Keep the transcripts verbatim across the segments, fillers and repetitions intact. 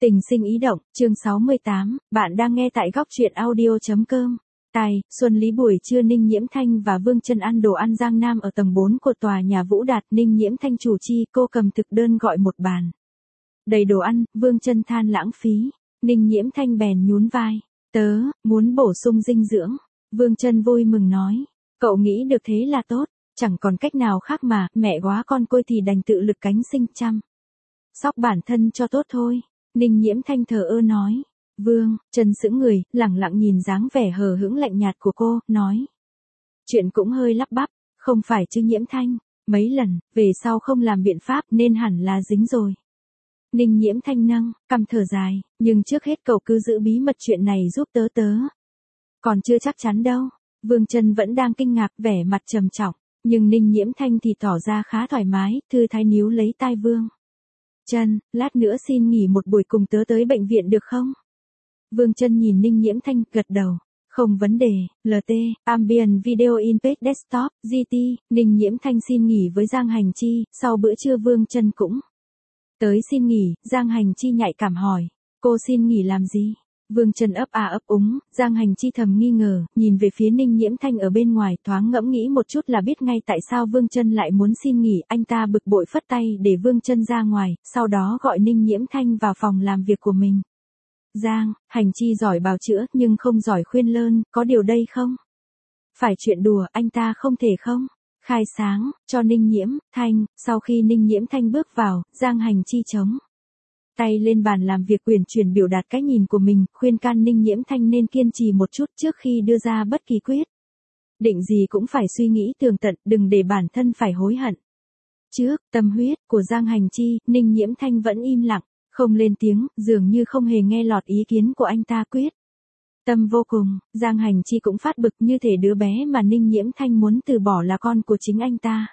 Tình sinh ý động, chương sáu mươi tám, bạn đang nghe tại góc truyện audio.com. Tài, Xuân Lý buổi trưa Ninh Nhiễm Thanh và Vương Chân ăn đồ ăn Giang Nam ở tầng bốn của tòa nhà Vũ Đạt. Ninh Nhiễm Thanh chủ chi, cô cầm thực đơn gọi một bàn. Đầy đồ ăn, Vương Chân than lãng phí. Ninh Nhiễm Thanh bèn nhún vai. Tớ, muốn bổ sung dinh dưỡng. Vương Chân vui mừng nói. Cậu nghĩ được thế là tốt, chẳng còn cách nào khác mà, mẹ quá con côi thì đành tự lực cánh sinh chăm sóc bản thân cho tốt thôi. Ninh Nhiễm Thanh thờ ơ nói. Vương Chân sững người, lẳng lặng nhìn dáng vẻ hờ hững lạnh nhạt của cô, nói. Chuyện cũng hơi lắp bắp, không phải chứ Nhiễm Thanh, mấy lần, về sau không làm biện pháp nên hẳn là dính rồi. Ninh Nhiễm Thanh nâng cằm thở dài, nhưng trước hết cậu cứ giữ bí mật chuyện này giúp tớ tớ. Còn chưa chắc chắn đâu. Vương Chân vẫn đang kinh ngạc, vẻ mặt trầm trọng, nhưng Ninh Nhiễm Thanh thì tỏ ra khá thoải mái, thư thái níu lấy tai Vương Chân, lát nữa xin nghỉ một buổi cùng tớ tới bệnh viện được không? Vương Chân nhìn Ninh Nhiễm Thanh, gật đầu. Không vấn đề. lờ tê, Ambient Video in Page Desktop, giê tê, Ninh Nhiễm Thanh xin nghỉ với Giang Hành Chi, sau bữa trưa Vương Chân cũng tới xin nghỉ. Giang Hành Chi nhạy cảm hỏi, cô xin nghỉ làm gì? Vương Chân ấp à ấp úng. Giang Hành Chi thầm nghi ngờ, nhìn về phía Ninh Nhiễm Thanh ở bên ngoài, thoáng ngẫm nghĩ một chút là biết ngay tại sao Vương Chân lại muốn xin nghỉ. Anh ta bực bội phất tay để Vương Chân ra ngoài, sau đó gọi Ninh Nhiễm Thanh vào phòng làm việc của mình. Giang Hành Chi giỏi bào chữa nhưng không giỏi khuyên lơn, có điều đây không phải chuyện đùa, anh ta không thể không khai sáng cho Ninh Nhiễm Thanh. Sau khi Ninh Nhiễm Thanh bước vào, Giang Hành Chi chống tay lên bàn làm việc, uyển chuyển biểu đạt cái nhìn của mình, khuyên can Ninh Nhiễm Thanh nên kiên trì một chút trước khi đưa ra bất kỳ quyết định gì cũng phải suy nghĩ tường tận, đừng để bản thân phải hối hận. Trước tâm huyết của Giang Hành Chi, Ninh Nhiễm Thanh vẫn im lặng, không lên tiếng, dường như không hề nghe lọt ý kiến của anh ta. Quyết tâm vô cùng. Giang Hành Chi cũng phát bực, như thể đứa bé mà Ninh Nhiễm Thanh muốn từ bỏ là con của chính anh ta.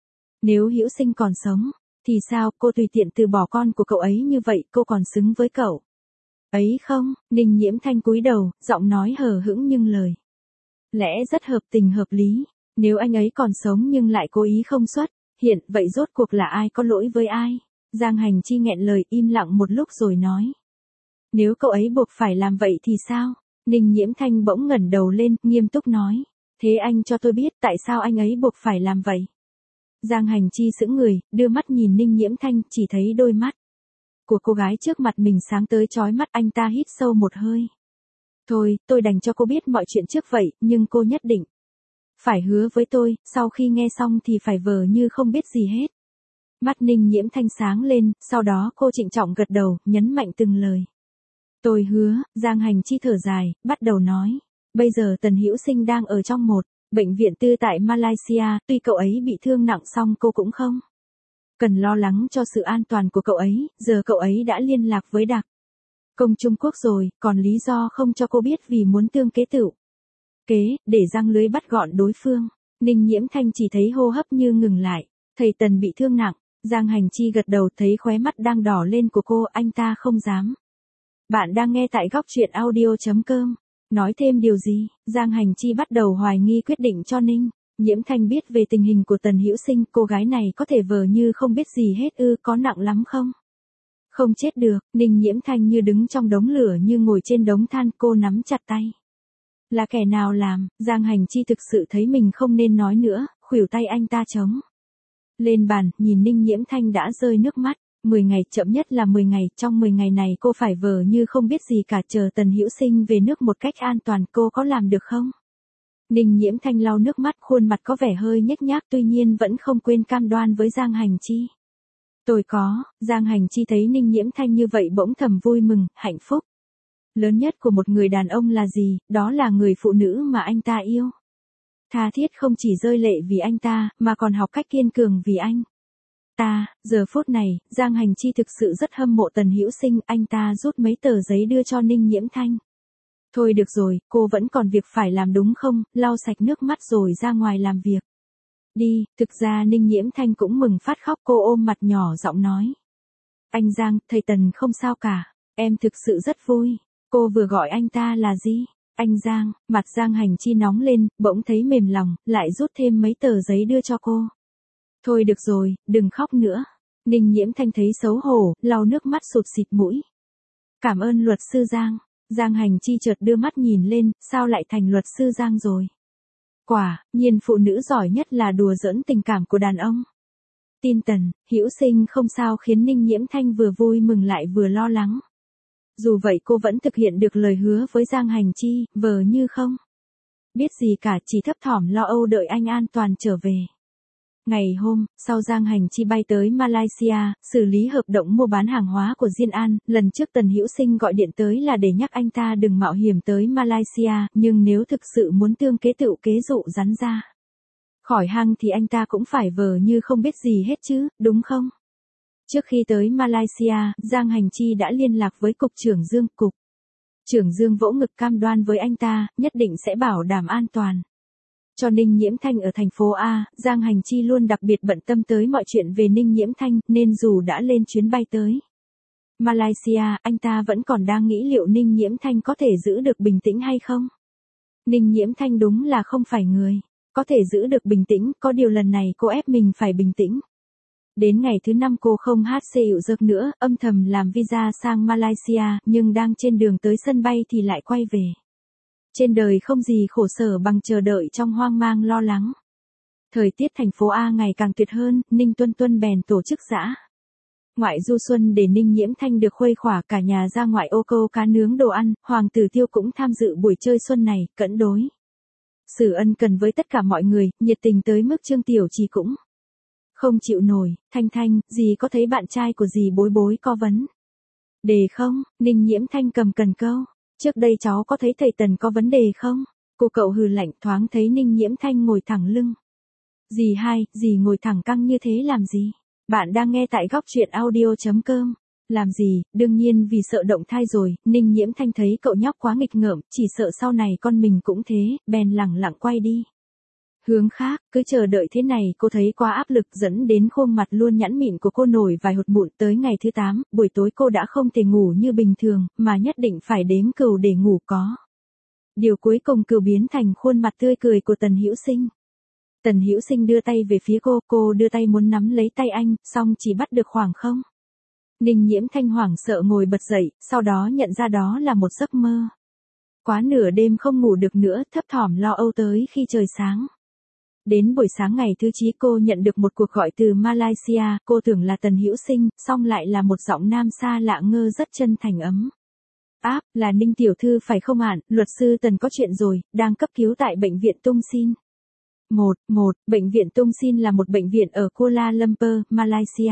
Nếu Hữu Sinh còn sống thì sao, cô tùy tiện từ bỏ con của cậu ấy như vậy, cô còn xứng với cậu ấy không? Ninh Nhiễm Thanh cúi đầu, giọng nói hờ hững nhưng lời lẽ rất hợp tình hợp lý. Nếu anh ấy còn sống nhưng lại cố ý không xuất hiện, vậy rốt cuộc là ai có lỗi với ai? Giang Hành Chi nghẹn lời, im lặng một lúc rồi nói. Nếu cậu ấy buộc phải làm vậy thì sao? Ninh Nhiễm Thanh bỗng ngẩng đầu lên, nghiêm túc nói. Thế anh cho tôi biết tại sao anh ấy buộc phải làm vậy? Giang Hành Chi sững người, đưa mắt nhìn Ninh Nhiễm Thanh, chỉ thấy đôi mắt của cô gái trước mặt mình sáng tới chói mắt. Anh ta hít sâu một hơi. Thôi, tôi đành cho cô biết mọi chuyện trước vậy, nhưng cô nhất định phải hứa với tôi. Sau khi nghe xong thì phải vờ như không biết gì hết. Mắt Ninh Nhiễm Thanh sáng lên, sau đó cô trịnh trọng gật đầu, nhấn mạnh từng lời. Tôi hứa. Giang Hành Chi thở dài, bắt đầu nói. Bây giờ Tần Hữu Sinh đang ở trong một bệnh viện tư tại Malaysia, tuy cậu ấy bị thương nặng song cô cũng không cần lo lắng cho sự an toàn của cậu ấy. Giờ cậu ấy đã liên lạc với đặc công Trung Quốc rồi, còn lý do không cho cô biết vì muốn tương kế tựu kế, để răng lưới bắt gọn đối phương. Ninh Nhiễm Thanh chỉ thấy hô hấp như ngừng lại. Thầy Tần bị thương nặng. Giang Hành Chi gật đầu, thấy khóe mắt đang đỏ lên của cô, anh ta không dám. Bạn đang nghe tại góc truyện audio.com. Nói thêm điều gì? Giang Hành Chi bắt đầu hoài nghi quyết định cho Ninh Nhiễm Thanh biết về tình hình của Tần Hữu Sinh. Cô gái này có thể vờ như không biết gì hết ư? Có nặng lắm không? Không chết được. Ninh Nhiễm Thanh như đứng trong đống lửa, như ngồi trên đống than, cô nắm chặt tay. Là kẻ nào làm? Giang Hành Chi thực sự thấy mình không nên nói nữa, khuỷu tay anh ta chống lên bàn, nhìn Ninh Nhiễm Thanh đã rơi nước mắt. mười ngày, chậm nhất là mười ngày, trong mười ngày này cô phải vờ như không biết gì cả, chờ Tần Hữu Sinh về nước một cách an toàn. Cô có làm được không? Ninh Nhiễm Thanh lau nước mắt, khuôn mặt có vẻ hơi nhếch nhác, tuy nhiên vẫn không quên cam đoan với Giang Hành Chi. Tôi có. Giang Hành Chi thấy Ninh Nhiễm Thanh như vậy bỗng thầm vui mừng, hạnh phúc lớn nhất của một người đàn ông là gì? Đó là người phụ nữ mà anh ta yêu. Tha thiết không chỉ rơi lệ vì anh ta, mà còn học cách kiên cường vì anh ta. Giờ phút này, Giang Hành Chi thực sự rất hâm mộ Tần Hữu Sinh. Anh ta rút mấy tờ giấy đưa cho Ninh Nhiễm Thanh. Thôi được rồi, cô vẫn còn việc phải làm đúng không? Lau sạch nước mắt rồi ra ngoài làm việc đi. Thực ra Ninh Nhiễm Thanh cũng mừng phát khóc, cô ôm mặt nhỏ giọng nói. Anh Giang, thầy Tần không sao cả. Em thực sự rất vui. Cô vừa gọi anh ta là gì? Anh Giang. Mặt Giang Hành Chi nóng lên, bỗng thấy mềm lòng, lại rút thêm mấy tờ giấy đưa cho cô. Thôi được rồi, đừng khóc nữa. Ninh Nhiễm Thanh thấy xấu hổ, lau nước mắt sụt xịt mũi. Cảm ơn luật sư Giang. Giang Hành Chi chợt đưa mắt nhìn lên, sao lại thành luật sư Giang rồi? Quả nhiên phụ nữ giỏi nhất là đùa giỡn tình cảm của đàn ông. Tin Tần, Hữu Sinh không sao khiến Ninh Nhiễm Thanh vừa vui mừng lại vừa lo lắng. Dù vậy cô vẫn thực hiện được lời hứa với Giang Hành Chi, vờ như không biết gì cả, chỉ thấp thỏm lo âu đợi anh an toàn trở về. Ngày hôm sau Giang Hành Chi bay tới Malaysia, xử lý hợp đồng mua bán hàng hóa của Diên An, lần trước Tần Hữu Sinh gọi điện tới là để nhắc anh ta đừng mạo hiểm tới Malaysia, nhưng nếu thực sự muốn tương kế tựu kế dụ rắn ra khỏi hang thì anh ta cũng phải vờ như không biết gì hết chứ, đúng không? Trước khi tới Malaysia, Giang Hành Chi đã liên lạc với Cục trưởng Dương. Cục trưởng Dương vỗ ngực cam đoan với anh ta, nhất định sẽ bảo đảm an toàn cho Ninh Nhiễm Thanh ở thành phố A. Giang Hành Chi luôn đặc biệt bận tâm tới mọi chuyện về Ninh Nhiễm Thanh, nên dù đã lên chuyến bay tới Malaysia, anh ta vẫn còn đang nghĩ liệu Ninh Nhiễm Thanh có thể giữ được bình tĩnh hay không. Ninh Nhiễm Thanh đúng là không phải người có thể giữ được bình tĩnh, có điều lần này cô ép mình phải bình tĩnh. Đến ngày thứ năm cô không hát xê hiệu giấc nữa, âm thầm làm visa sang Malaysia, nhưng đang trên đường tới sân bay thì lại quay về. Trên đời không gì khổ sở bằng chờ đợi trong hoang mang lo lắng. Thời tiết thành phố A ngày càng tuyệt hơn, Ninh Tuân Tuân bèn tổ chức dã ngoại du xuân để Ninh Nhiễm Thanh được khuây khỏa, cả nhà ra ngoại ô câu cá nướng đồ ăn. Hoàng Tử Tiêu cũng tham dự buổi chơi xuân này, cẫn đối xử ân cần với tất cả mọi người, nhiệt tình tới mức Trương Tiểu Trì cũng không chịu nổi. Thanh Thanh, dì có thấy bạn trai của dì Bối Bối có vấn đề không? Ninh Nhiễm Thanh cầm cần câu. Trước đây cháu có thấy thầy Tần có vấn đề không? Cô cậu hừ lạnh, thoáng thấy Ninh Nhiễm Thanh ngồi thẳng lưng. Dì hai, dì ngồi thẳng căng như thế làm gì? Bạn đang nghe tại góc truyện audio.com. Làm gì, đương nhiên vì sợ động thai rồi. Ninh Nhiễm Thanh thấy cậu nhóc quá nghịch ngợm, chỉ sợ sau này con mình cũng thế, bèn lẳng lặng quay đi hướng khác. Cứ chờ đợi thế này cô thấy quá áp lực, dẫn đến khuôn mặt luôn nhẵn mịn của cô nổi vài hột mụn. Tới ngày thứ tám, buổi tối cô đã không thể ngủ như bình thường, mà nhất định phải đếm cừu để ngủ có. Điều cuối cùng cừu biến thành khuôn mặt tươi cười của Tần Hữu Sinh. Tần Hữu Sinh đưa tay về phía cô, cô đưa tay muốn nắm lấy tay anh, song chỉ bắt được khoảng không. Ninh Nhiễm Thanh hoảng sợ ngồi bật dậy, sau đó nhận ra đó là một giấc mơ. Quá nửa đêm không ngủ được nữa, thấp thỏm lo âu tới khi trời sáng. Đến buổi sáng ngày thứ chín cô nhận được một cuộc gọi từ Malaysia, cô tưởng là Tần Hữu Sinh, song lại là một giọng nam xa lạ ngơ rất chân thành ấm áp, là Ninh tiểu thư phải không ạ? Luật sư Tần có chuyện rồi, đang cấp cứu tại bệnh viện Tung Sin. một. một. Bệnh viện Tung Sin là một bệnh viện ở Kuala Lumpur, Malaysia.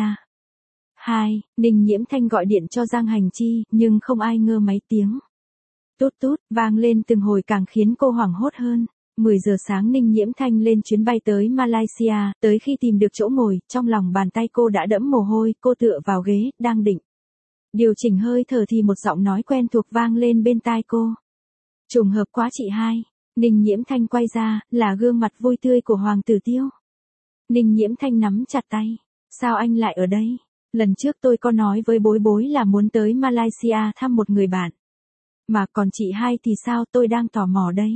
hai. Ninh Nhiễm Thanh gọi điện cho Giang Hành Chi, nhưng không ai ngơ máy tiếng tút tút vang lên từng hồi càng khiến cô hoảng hốt hơn. mười giờ sáng Ninh Nhiễm Thanh lên chuyến bay tới Malaysia, tới khi tìm được chỗ ngồi, trong lòng bàn tay cô đã đẫm mồ hôi, cô tựa vào ghế, đang định điều chỉnh hơi thở thì một giọng nói quen thuộc vang lên bên tai cô. Trùng hợp quá chị hai. Ninh Nhiễm Thanh quay ra, là gương mặt vui tươi của Hoàng Tử Tiêu. Ninh Nhiễm Thanh nắm chặt tay. Sao anh lại ở đây? Lần trước tôi có nói với Bối Bối là muốn tới Malaysia thăm một người bạn. Mà còn chị hai thì sao, tôi đang tò mò đây.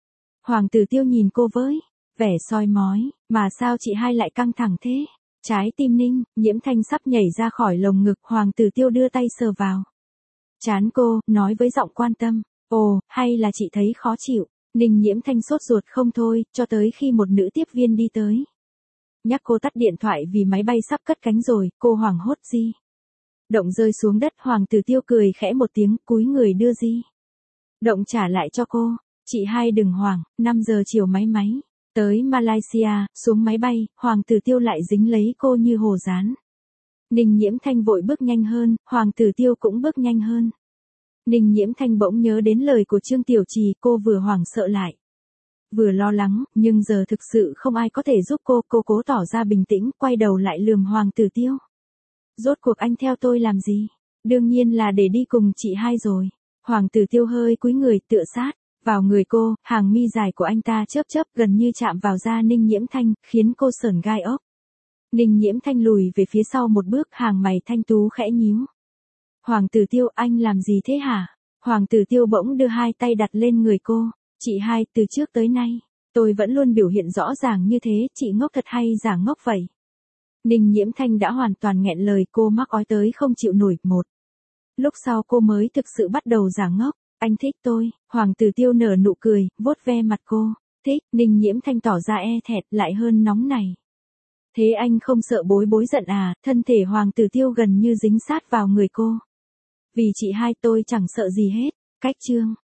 Hoàng Tử Tiêu nhìn cô với vẻ soi mói, mà sao chị hai lại căng thẳng thế? Trái tim Ninh Nhiễm Thanh sắp nhảy ra khỏi lồng ngực, Hoàng Tử Tiêu đưa tay sờ vào trán cô, nói với giọng quan tâm. Ồ, hay là chị thấy khó chịu? Ninh Nhiễm Thanh sốt ruột không thôi, cho tới khi một nữ tiếp viên đi tới nhắc cô tắt điện thoại vì máy bay sắp cất cánh rồi, cô hoảng hốt di động rơi xuống đất. Hoàng Tử Tiêu cười khẽ một tiếng, cúi người đưa di động trả lại cho cô. Chị hai đừng hoảng, năm giờ chiều máy máy tới Malaysia. Xuống máy bay, Hoàng Tử Tiêu lại dính lấy cô như hồ dán. Ninh Nhiễm Thanh vội bước nhanh hơn, Hoàng Tử Tiêu cũng bước nhanh hơn. Ninh Nhiễm Thanh bỗng nhớ đến lời của Trương Tiểu Trì, cô vừa hoảng sợ lại vừa lo lắng, nhưng giờ thực sự không ai có thể giúp cô. Cô cố tỏ ra bình tĩnh, quay đầu lại lườm Hoàng Tử Tiêu. Rốt cuộc anh theo tôi làm gì? Đương nhiên là để đi cùng chị hai rồi. Hoàng Tử Tiêu hơi cúi người tựa sát vào người cô, hàng mi dài của anh ta chớp chớp gần như chạm vào da Ninh Nhiễm Thanh, khiến cô sởn gai ốc. Ninh Nhiễm Thanh lùi về phía sau một bước, hàng mày thanh tú khẽ nhíu. Hoàng Tử Tiêu, anh làm gì thế hả? Hoàng Tử Tiêu bỗng đưa hai tay đặt lên người cô. Chị hai, từ trước tới nay, tôi vẫn luôn biểu hiện rõ ràng như thế, chị ngốc thật hay giả ngốc vậy? Ninh Nhiễm Thanh đã hoàn toàn nghẹn lời, cô mắc ói tới không chịu nổi. Một. Lúc sau cô mới thực sự bắt đầu giả ngốc. Anh thích tôi, Hoàng Tử Tiêu nở nụ cười, vuốt ve mặt cô. Thích, Ninh Nhiễm Thanh tỏ ra e thẹn lại hơn nóng này. Thế anh không sợ bối bối giận à? Thân thể Hoàng Tử Tiêu gần như dính sát vào người cô. Vì chị hai tôi chẳng sợ gì hết. Cách chương